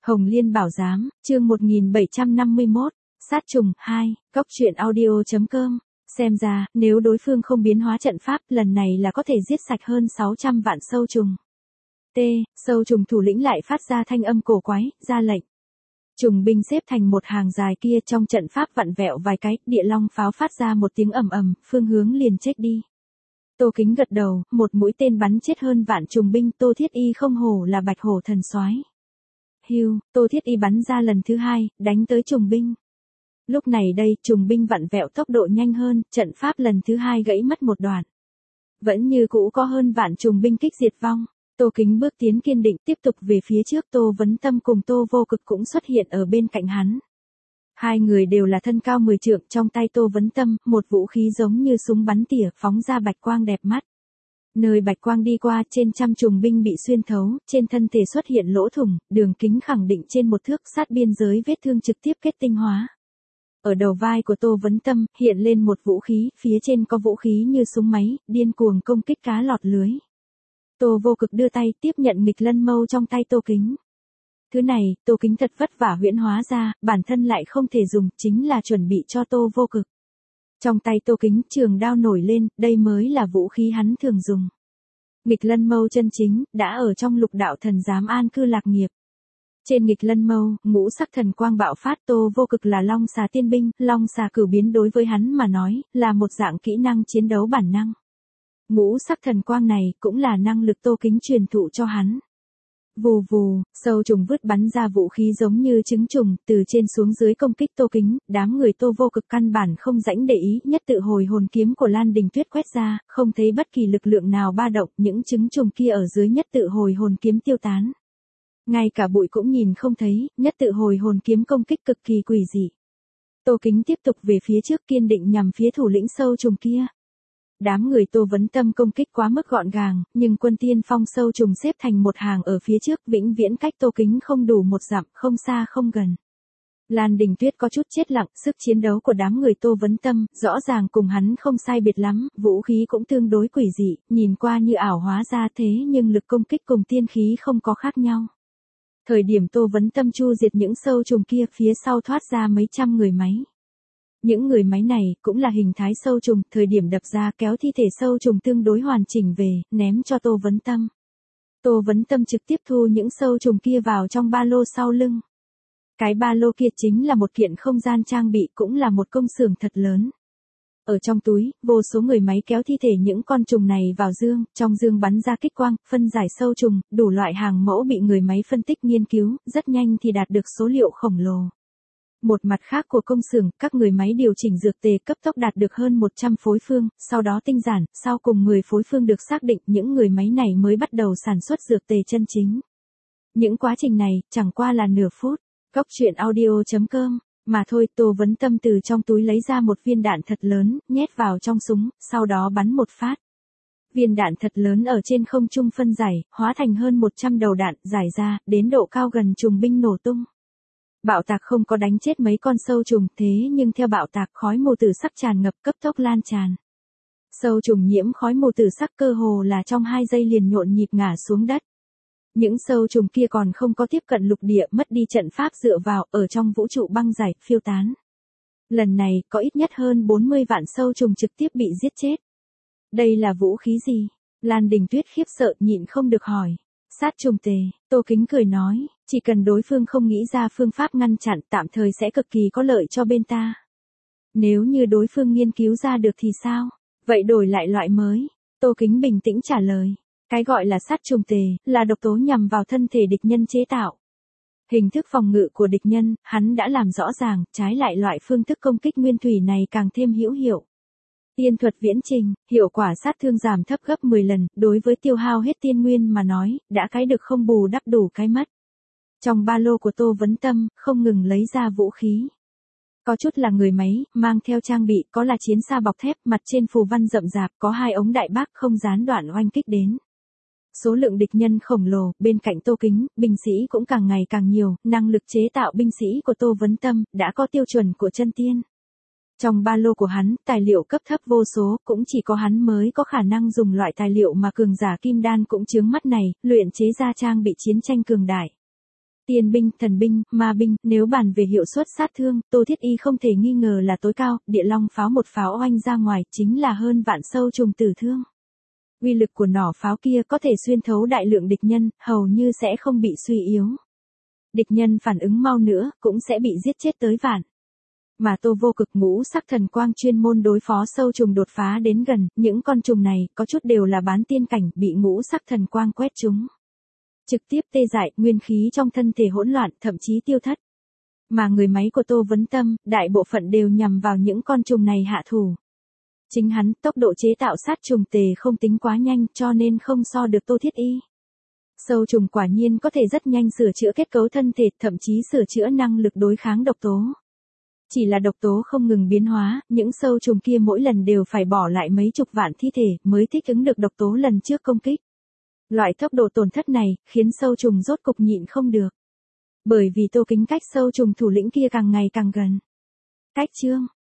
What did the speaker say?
Hồng Liên Bảo Giám, chương 1751, Sát trùng 2, Góc truyện audio.com. Xem ra, nếu đối phương không biến hóa trận pháp, lần này là có thể giết sạch hơn 600 vạn sâu trùng. Sâu trùng thủ lĩnh lại phát ra thanh âm cổ quái, ra lệnh. Trùng binh xếp thành một hàng dài kia, trong trận pháp vặn vẹo vài cái, địa long pháo phát ra một tiếng ầm ầm, phương hướng liền chết đi. Tô Kính gật đầu, một mũi tên bắn chết hơn vạn trùng binh. Tô Thiết Y không hổ là bạch hổ thần soái. Hưu, Tô Thiết Y bắn ra lần thứ hai, đánh tới trùng binh. Lúc này đây, trùng binh vặn vẹo tốc độ nhanh hơn, trận pháp lần thứ hai gãy mất một đoạn. Vẫn như cũ có hơn vạn trùng binh kích diệt vong. Tô Kính bước tiến kiên định, tiếp tục về phía trước. Tô Vấn Tâm cùng Tô Vô Cực cũng xuất hiện ở bên cạnh hắn. Hai người đều là thân cao 10 trượng, trong tay Tô Vấn Tâm, một vũ khí giống như súng bắn tỉa, phóng ra bạch quang đẹp mắt. Nơi bạch quang đi qua, trên trăm trùng binh bị xuyên thấu, trên thân thể xuất hiện lỗ thủng, đường kính khẳng định trên một thước, sát biên giới vết thương trực tiếp kết tinh hóa. Ở đầu vai của Tô Vấn Tâm, hiện lên một vũ khí, phía trên có vũ khí như súng máy, điên cuồng công kích cá lọt lưới. Tô Vô Cực đưa tay tiếp nhận nghịch lân mâu trong tay Tô Kính. Thứ này, Tô Kính thật vất vả huyễn hóa ra, bản thân lại không thể dùng, chính là chuẩn bị cho Tô Vô Cực. Trong tay Tô Kính, trường đao nổi lên, đây mới là vũ khí hắn thường dùng. Nghịch lân mâu chân chính, đã ở trong lục đạo thần giám an cư lạc nghiệp. Trên nghịch lân mâu, ngũ sắc thần quang bạo phát. Tô Vô Cực là long xà tiên binh, long xà cửu biến đối với hắn mà nói, là một dạng kỹ năng chiến đấu bản năng. Ngũ sắc thần quang này, cũng là năng lực Tô Kính truyền thụ cho hắn. Vù vù, sâu trùng vứt bắn ra vũ khí giống như trứng trùng, từ trên xuống dưới công kích Tô Kính, đám người Tô Vô Cực căn bản không rãnh để ý, nhất tự hồi hồn kiếm của Lan Đình Tuyết quét ra, không thấy bất kỳ lực lượng nào ba động, những trứng trùng kia ở dưới nhất tự hồi hồn kiếm tiêu tán. Ngay cả bụi cũng nhìn không thấy, nhất tự hồi hồn kiếm công kích cực kỳ quỷ dị. Tô Kính tiếp tục về phía trước kiên định nhằm phía thủ lĩnh sâu trùng kia. Đám người Tô Vấn Tâm công kích quá mức gọn gàng, nhưng quân tiên phong sâu trùng xếp thành một hàng ở phía trước, vĩnh viễn cách Tô Kính không đủ một dặm, không xa không gần. Lan Đình Tuyết có chút chết lặng, sức chiến đấu của đám người Tô Vấn Tâm, rõ ràng cùng hắn không sai biệt lắm, vũ khí cũng tương đối quỷ dị, nhìn qua như ảo hóa ra thế nhưng lực công kích cùng tiên khí không có khác nhau. Thời điểm Tô Vấn Tâm chu diệt những sâu trùng kia, phía sau thoát ra mấy trăm người máy. Những người máy này, cũng là hình thái sâu trùng, thời điểm đập ra kéo thi thể sâu trùng tương đối hoàn chỉnh về, ném cho Tô Vấn Tâm. Tô Vấn Tâm trực tiếp thu những sâu trùng kia vào trong ba lô sau lưng. Cái ba lô kia chính là một kiện không gian trang bị, cũng là một công xưởng thật lớn. Ở trong túi, vô số người máy kéo thi thể những con trùng này vào dương, trong dương bắn ra kích quang, phân giải sâu trùng, đủ loại hàng mẫu bị người máy phân tích nghiên cứu, rất nhanh thì đạt được số liệu khổng lồ. Một mặt khác của công xưởng, các người máy điều chỉnh dược tề cấp tốc đạt được hơn 100 phối phương, sau đó tinh giản, sau cùng 10 phối phương được xác định, những người máy này mới bắt đầu sản xuất dược tề chân chính. Những quá trình này, chẳng qua là nửa phút. Góc truyện audio.com, mà thôi. Tô Vấn Tâm từ trong túi lấy ra một viên đạn thật lớn, nhét vào trong súng, sau đó bắn một phát. Viên đạn thật lớn ở trên không trung phân giải, hóa thành hơn 100 đầu đạn, giải ra, đến độ cao gần trùng binh nổ tung. Bạo tạc không có đánh chết mấy con sâu trùng, thế nhưng theo bạo tạc khói mù tử sắc tràn ngập, cấp tốc lan tràn. Sâu trùng nhiễm khói mù tử sắc cơ hồ là trong 2 giây liền nhộn nhịp ngã xuống đất. Những sâu trùng kia còn không có tiếp cận lục địa, mất đi trận pháp dựa vào, ở trong vũ trụ băng giải, phiêu tán. Lần này, có ít nhất hơn 40 vạn sâu trùng trực tiếp bị giết chết. Đây là vũ khí gì? Lan Đình Tuyết khiếp sợ nhịn không được hỏi. Sát trùng tề, Tô Kính cười nói, chỉ cần đối phương không nghĩ ra phương pháp ngăn chặn, tạm thời sẽ cực kỳ có lợi cho bên ta. Nếu như đối phương nghiên cứu ra được thì sao? Vậy đổi lại loại mới. Tô Kính bình tĩnh trả lời. Cái gọi là sát trùng tề, là độc tố nhằm vào thân thể địch nhân chế tạo. Hình thức phòng ngự của địch nhân, hắn đã làm rõ ràng, trái lại loại phương thức công kích nguyên thủy này càng thêm hữu hiệu. Tiên thuật viễn trình, hiệu quả sát thương giảm thấp gấp 10 lần, đối với tiêu hao hết tiên nguyên mà nói, đã cái được không bù đắp đủ cái mất. Trong ba lô của Tô Vấn Tâm, không ngừng lấy ra vũ khí. Có chút là người máy, mang theo trang bị, có là chiến xa bọc thép, mặt trên phù văn rậm rạp, có 2 ống đại bác không gián đoạn oanh kích đến. Số lượng địch nhân khổng lồ, bên cạnh Tô Kính, binh sĩ cũng càng ngày càng nhiều, năng lực chế tạo binh sĩ của Tô Vấn Tâm, đã có tiêu chuẩn của chân tiên. Trong ba lô của hắn, tài liệu cấp thấp vô số, cũng chỉ có hắn mới có khả năng dùng loại tài liệu mà cường giả kim đan cũng chướng mắt này, luyện chế ra trang bị chiến tranh cường đại. Tiên binh, thần binh, ma binh, nếu bàn về hiệu suất sát thương, Tô Thiết Y không thể nghi ngờ là tối cao, địa long pháo một pháo oanh ra ngoài chính là hơn vạn sâu trùng tử thương. Uy lực của nỏ pháo kia có thể xuyên thấu đại lượng địch nhân, hầu như sẽ không bị suy yếu. Địch nhân phản ứng mau nữa, cũng sẽ bị giết chết tới vạn. Mà Tô Vô Cực ngũ sắc thần quang chuyên môn đối phó sâu trùng đột phá đến gần, những con trùng này, có chút đều là bán tiên cảnh, bị ngũ sắc thần quang quét chúng. Trực tiếp tê dại, nguyên khí trong thân thể hỗn loạn, thậm chí tiêu thất. Mà người máy của Tô Vấn Tâm, đại bộ phận đều nhằm vào những con trùng này hạ thủ. Chính hắn, tốc độ chế tạo sát trùng tề không tính quá nhanh, cho nên không so được Tô Thiết Y. Sâu trùng quả nhiên có thể rất nhanh sửa chữa kết cấu thân thể, thậm chí sửa chữa năng lực đối kháng độc tố. Chỉ là độc tố không ngừng biến hóa, những sâu trùng kia mỗi lần đều phải bỏ lại mấy chục vạn thi thể mới thích ứng được độc tố lần trước công kích. Loại tốc độ tổn thất này, khiến sâu trùng rốt cục nhịn không được. Bởi vì Tô Kính cách sâu trùng thủ lĩnh kia càng ngày càng gần. Cách chương